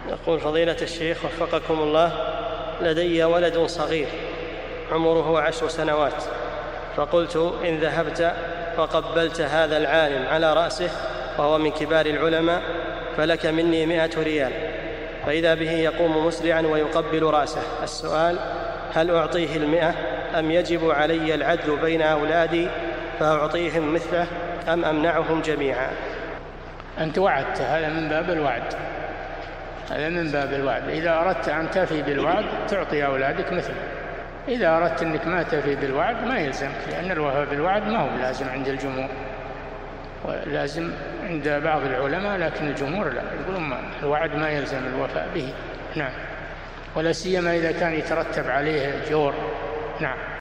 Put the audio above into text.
يقول فضيلة الشيخ وفقكم الله، لدي ولد صغير عمره 10 سنوات، فقلت إن ذهبت وقبلت هذا العالم على رأسه وهو من كبار العلماء فلك مني 100 ريال، فإذا به يقوم مسرعا ويقبل رأسه. السؤال: هل أعطيه 100 أم يجب علي العدل بين أولادي فأعطيهم مثله أم أمنعهم جميعا؟ أنت وعدت، هذا من باب الوعد، هذا من باب الوعد. إذا أردت أن تفي بالوعد تعطي أولادك مثله، إذا أردت أنك ما تفي بالوعد ما يلزمك، لأن الوفاء بالوعد ما هو لازم عند الجمهور، ولازم عند بعض العلماء، لكن الجمهور لا، يقولون الوعد ما يلزم الوفاء به. نعم، ولا سيما إذا كان يترتب عليه جور. نعم.